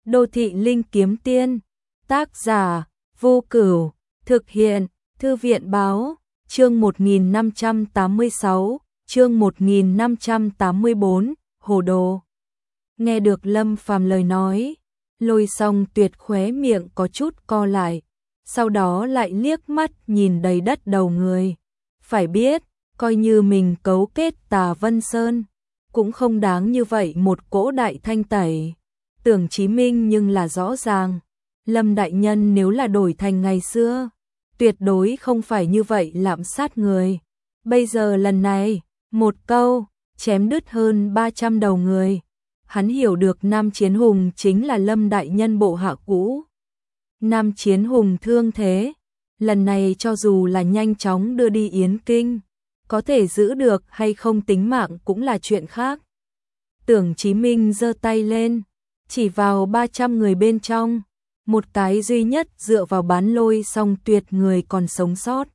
Đô thị linh kiếm tiên. Tác giả Vô Cửu. Thực hiện Thư viện báo. Chương 1586, chương 1584, Hồ Đồ. Nghe được Lâm Phàm lời nói, Lôi Song Tuyệt khóe miệng có chút co lại, sau đó lại liếc mắt nhìn đầy đất đầu người. Phải biết, coi như mình cấu kết Tà Vân Sơn, cũng không đáng như vậy một cỗ đại thanh tẩy. Tưởng Chí Minh nhưng là rõ ràng, Lâm đại nhân nếu là đổi thành ngày xưa, tuyệt đối không phải như vậy lạm sát người. Bây giờ lần này, một câu, chém đứt hơn 300 đầu người. Hắn hiểu được Nam Chiến Hùng chính là Lâm đại nhân bộ hạ cũ. Nam Chiến Hùng thương thế, lần này cho dù là nhanh chóng đưa đi Yến Kinh, có thể giữ được hay không tính mạng cũng là chuyện khác. Tưởng Chí Minh giơ tay lên, chỉ vào 300 người bên trong, một cái duy nhất dựa vào bán Lôi Song Tuyệt người còn sống sót.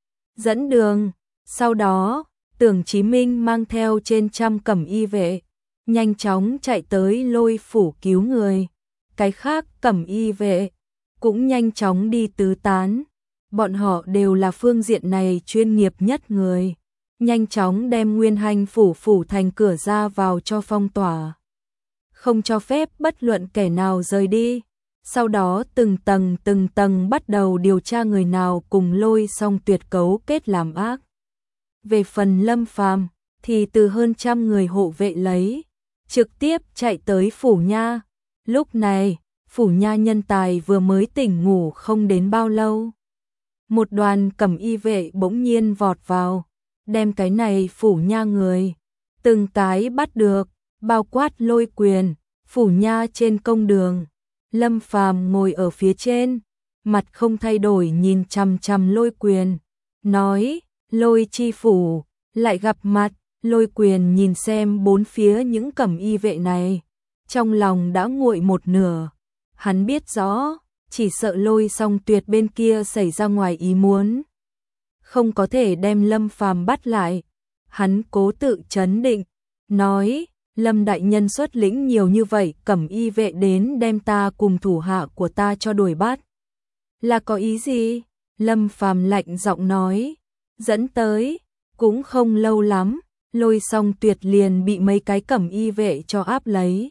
Dẫn đường, sau đó, Tưởng Chí Minh mang theo trên trăm cẩm y vệ, nhanh chóng chạy tới Lôi phủ cứu người. Cái khác cẩm y vệ cũng nhanh chóng đi tứ tán. Bọn họ đều là phương diện này chuyên nghiệp nhất người. Nhanh chóng đem Nguyên Hành phủ thành cửa ra vào cho phong tỏa, không cho phép bất luận kẻ nào rời đi. Sau đó từng tầng bắt đầu điều tra người nào cùng Lôi Song Tuyệt cấu kết làm ác. Về phần Lâm Phàm thì từ hơn trăm người hộ vệ lấy, trực tiếp chạy tới phủ nha. Lúc này, phủ nha nhân tài vừa mới tỉnh ngủ không đến bao lâu. Một đoàn cẩm y vệ bỗng nhiên vọt vào, đem cái này phủ nha người từng cái bắt được, bao quát Lôi Quyền. Phủ nha trên công đường, Lâm Phàm ngồi ở phía trên, mặt không thay đổi nhìn chằm chằm Lôi Quyền, nói: Lôi chi phủ, lại gặp mặt. Lôi Quyền nhìn xem bốn phía những cẩm y vệ này, trong lòng đã nguội một nửa. Hắn biết rõ, chỉ sợ Lôi Song Tuyệt bên kia xảy ra ngoài ý muốn, không có thể đem Lâm Phàm bắt lại. Hắn cố tự trấn định, nói: Lâm đại nhân xuất lĩnh nhiều như vậy cẩm y vệ đến đem ta cùng thủ hạ của ta cho đuổi bắt, là có ý gì? Lâm Phàm lạnh giọng nói. Dẫn tới, cũng không lâu lắm, Lôi Song Tuyệt liền bị mấy cái cẩm y vệ cho áp lấy.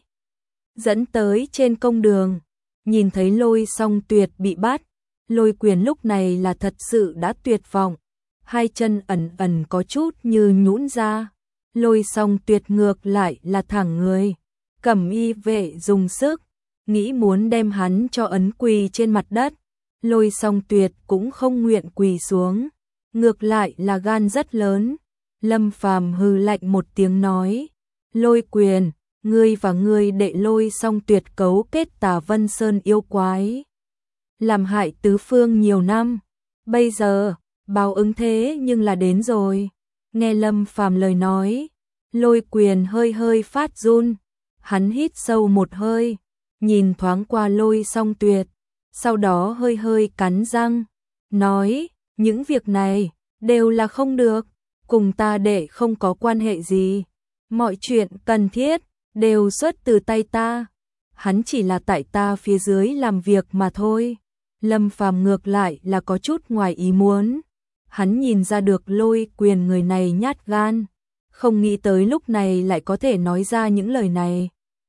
Dẫn tới trên công đường, nhìn thấy Lôi Song Tuyệt bị bắt, Lôi Quyền lúc này là thật sự đã tuyệt vọng, hai chân ẩn có chút như nhũn ra. Lôi Song Tuyệt ngược lại là thẳng người, cẩm y vệ dùng sức, nghĩ muốn đem hắn cho ấn quỳ trên mặt đất. Lôi Song Tuyệt cũng không nguyện quỳ xuống, ngược lại là gan rất lớn. Lâm Phàm hừ lạnh một tiếng nói: Lôi Quyền, ngươi và ngươi đệ Lôi Song Tuyệt cấu kết Tà Vân Sơn yêu quái, làm hại tứ phương nhiều năm, bây giờ báo ứng thế nhưng là đến rồi. Nghe Lâm Phàm lời nói, Lôi Quyền hơi phát run, hắn hít sâu một hơi, nhìn thoáng qua Lôi Song Tuyệt, sau đó hơi cắn răng, nói: những việc này đều là không được, cùng ta đệ không có quan hệ gì, mọi chuyện cần thiết đều xuất từ tay ta, hắn chỉ là tại ta phía dưới làm việc mà thôi. Lâm Phàm ngược lại là có chút ngoài ý muốn, hắn nhìn ra được Lôi Quyền người này nhát gan, không nghĩ tới lúc này lại có thể nói ra những lời này.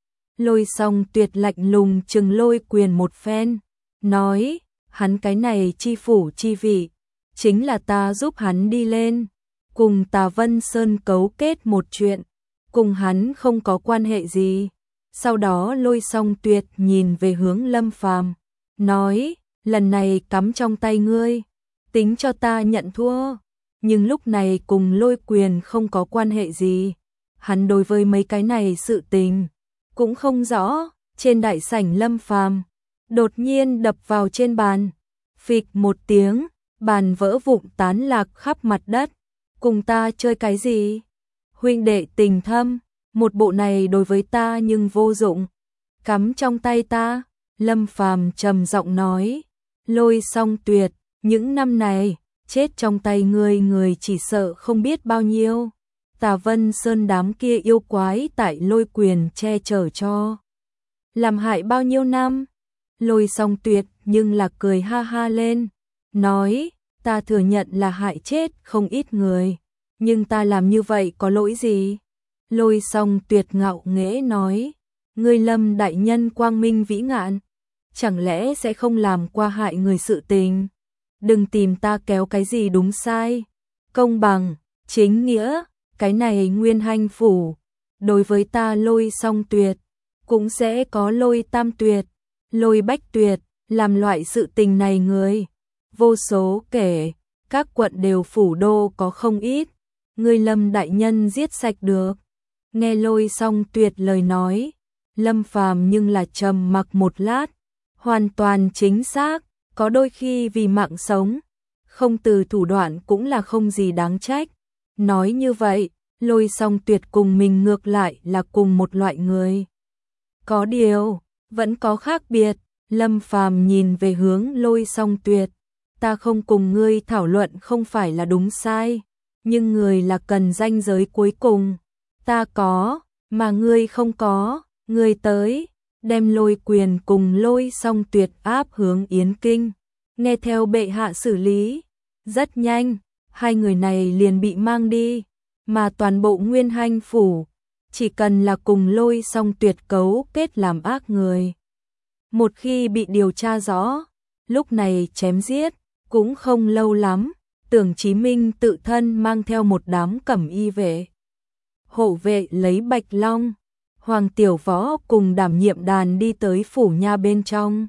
Lôi Song Tuyệt lạnh lùng chừng Lôi Quyền một phen, nói: hắn cái này chi phủ chi vị, chính là ta giúp hắn đi lên, cùng Tà Vân Sơn cấu kết một chuyện, cùng hắn không có quan hệ gì. Sau đó Lôi Song Tuyệt nhìn về hướng Lâm Phàm, nói: lần này cắm trong tay ngươi, tính cho ta nhận thua. Nhưng lúc này cùng Lôi Quyền không có quan hệ gì, hắn đối với mấy cái này sự tình cũng không rõ. Trên đại sảnh Lâm Phàm đột nhiên đập vào trên bàn, phịch một tiếng, bàn vỡ vụn tán lạc khắp mặt đất. Cùng ta chơi cái gì? Huynh đệ tình thâm, một bộ này đối với ta nhưng vô dụng, cắm trong tay ta. Lâm Phàm trầm giọng nói: Lôi Song Tuyệt, những năm này chết trong tay người chỉ sợ không biết bao nhiêu. Tà Vân Sơn đám kia yêu quái tại Lôi Quyền che chở cho. Làm hại bao nhiêu năm? Lôi Song Tuyệt nhưng là cười ha ha lên, nói, ta thừa nhận là hại chết không ít người, nhưng ta làm như vậy có lỗi gì? Lôi Song Tuyệt ngạo nghễ nói, ngươi Lâm đại nhân quang minh vĩ ngạn, chẳng lẽ sẽ không làm qua hại người sự tình? Đừng tìm ta kéo cái gì đúng sai, công bằng, chính nghĩa, cái này Nguyên Hanh phủ, đối với ta Lôi Song Tuyệt, cũng sẽ có Lôi Tam Tuyệt, Lôi Bách Tuyệt, làm loại sự tình này người vô số kể, các quận đều phủ đô có không ít, ngươi Lâm đại nhân giết sạch được. Nghe Lôi Song Tuyệt lời nói, Lâm Phàm nhưng là trầm mặc một lát, hoàn toàn chính xác, có đôi khi vì mạng sống, không từ thủ đoạn cũng là không gì đáng trách. Nói như vậy, Lôi Song Tuyệt cùng mình ngược lại là cùng một loại người. Có điều, vẫn có khác biệt, Lâm Phàm nhìn về hướng Lôi Song Tuyệt, ta không cùng ngươi thảo luận không phải là đúng sai, nhưng người là cần ranh giới cuối cùng, ta có, mà ngươi không có, ngươi tới, đem Lôi Quyền cùng Lôi Song Tuyệt áp hướng Yến Kinh, nghe theo bệ hạ xử lý. Rất nhanh, hai người này liền bị mang đi, mà toàn bộ Nguyên Hanh phủ, chỉ cần là cùng Lôi Song Tuyệt cấu kết làm ác người. Một khi bị điều tra rõ, lúc này chém giết, cũng không lâu lắm, Tưởng Chí Minh tự thân mang theo một đám cẩm y vệ. Hộ vệ lấy Bạch Long, Hoàng Tiểu Võ cùng đảm nhiệm đàn đi tới phủ nha bên trong.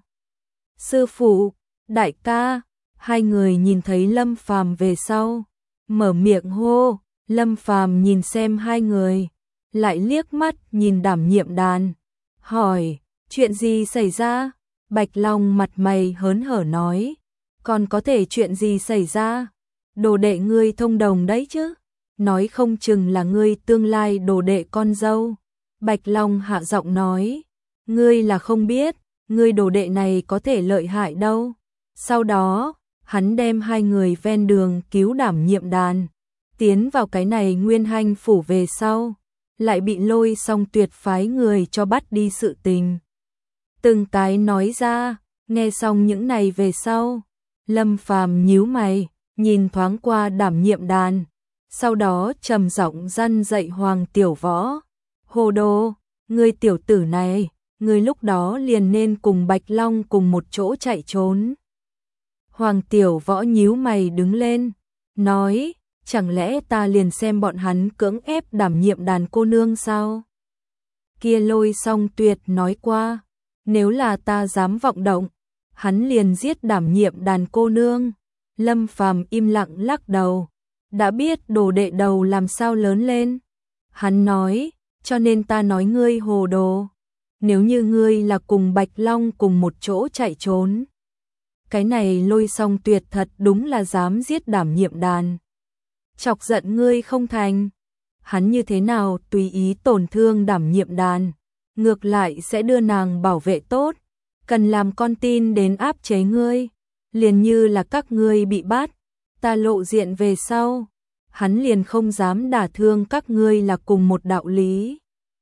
Sư phụ, đại ca, hai người nhìn thấy Lâm Phàm về sau, mở miệng hô, Lâm Phàm nhìn xem hai người, lại liếc mắt nhìn đảm nhiệm đàn, hỏi, chuyện gì xảy ra? Bạch Long mặt mày hớn hở nói, còn có thể chuyện gì xảy ra? Đồ đệ ngươi thông đồng đấy chứ, nói không chừng là ngươi tương lai đồ đệ con dâu. Bạch Long hạ giọng nói, ngươi là không biết, ngươi đồ đệ này có thể lợi hại đâu. Sau đó, hắn đem hai người ven đường cứu đảm nhiệm đàn, tiến vào cái này Nguyên Hanh phủ về sau, lại bị Lôi Song Tuyệt phái người cho bắt đi sự tình. Từng cái nói ra, nghe xong những này về sau, Lâm Phàm nhíu mày, nhìn thoáng qua đảm nhiệm đàn, sau đó trầm giọng răn dạy Hoàng Tiểu Võ, hồ đồ, ngươi tiểu tử này, ngươi lúc đó liền nên cùng Bạch Long cùng một chỗ chạy trốn. Hoàng Tiểu Võ nhíu mày đứng lên, nói, chẳng lẽ ta liền xem bọn hắn cưỡng ép đảm nhiệm đàn cô nương sao? Kia Lôi Song Tuyệt nói qua, nếu là ta dám vọng động, hắn liền giết đảm nhiệm đàn cô nương. Lâm Phàm im lặng lắc đầu, đã biết đồ đệ đầu làm sao lớn lên. Hắn nói, cho nên ta nói ngươi hồ đồ, nếu như ngươi là cùng Bạch Long cùng một chỗ chạy trốn. Cái này Lôi Song Tuyệt thật đúng là dám giết đảm nhiệm đàn. Chọc giận ngươi không thành, hắn như thế nào tùy ý tổn thương đảm nhiệm đàn, ngược lại sẽ đưa nàng bảo vệ tốt, cần làm con tin đến áp chế ngươi, liền như là các ngươi bị bắt, ta lộ diện về sau, hắn liền không dám đả thương các ngươi là cùng một đạo lý.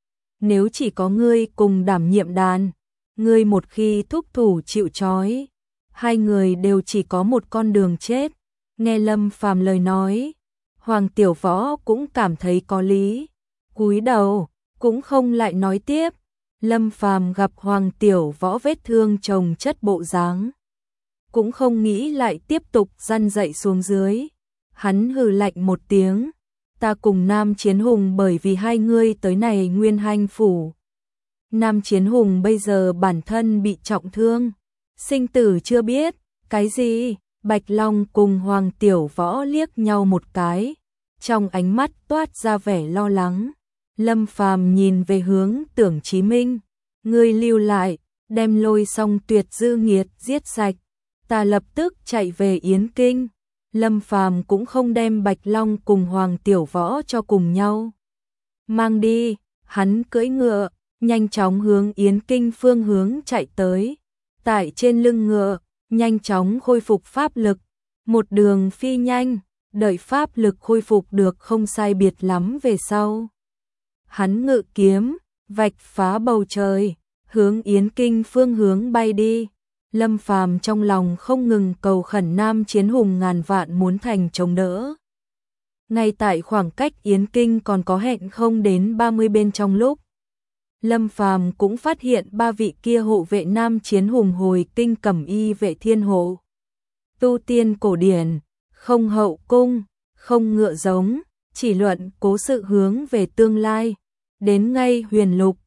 Nếu chỉ có ngươi cùng đảm nhiệm đàn, ngươi một khi thúc thủ chịu trói, hai người đều chỉ có một con đường chết. Nghe Lâm Phàm lời nói, Hoàng Tiểu Võ cũng cảm thấy có lý, cúi đầu, cũng không lại nói tiếp. Lâm Phàm gặp Hoàng Tiểu Võ vết thương chồng chất bộ dáng, cũng không nghĩ lại tiếp tục răn dạy xuống dưới. Hắn hừ lạnh một tiếng, ta cùng Nam Chiến Hùng bởi vì hai ngươi tới này Nguyên Hanh phủ. Nam Chiến Hùng bây giờ bản thân bị trọng thương, sinh tử chưa biết, cái gì? Bạch Long cùng Hoàng Tiểu Võ liếc nhau một cái, trong ánh mắt toát ra vẻ lo lắng. Lâm Phàm nhìn về hướng Tưởng Chí Minh, ngươi lưu lại, đem Lôi Song Tuyệt dư nghiệt giết sạch, ta lập tức chạy về Yến Kinh. Lâm Phàm cũng không đem Bạch Long cùng Hoàng Tiểu Võ cho cùng nhau mang đi, hắn cưỡi ngựa, nhanh chóng hướng Yến Kinh phương hướng chạy tới. Tại trên lưng ngựa, nhanh chóng khôi phục pháp lực, một đường phi nhanh, đợi pháp lực khôi phục được không sai biệt lắm về sau. Hắn ngự kiếm, vạch phá bầu trời, hướng Yến Kinh phương hướng bay đi. Lâm Phàm trong lòng không ngừng cầu khẩn Nam Chiến Hùng ngàn vạn muốn thành chống đỡ. Ngay tại khoảng cách Yến Kinh còn có hẹn không đến 30 bên trong lúc, Lâm Phàm cũng phát hiện ba vị kia hộ vệ Nam Chiến Hùng hồi kinh cẩm y vệ thiên hộ. Tu tiên cổ điển, không hậu cung, không ngựa giống, chỉ luận cố sự hướng về tương lai. Đến ngay Huyền Lục,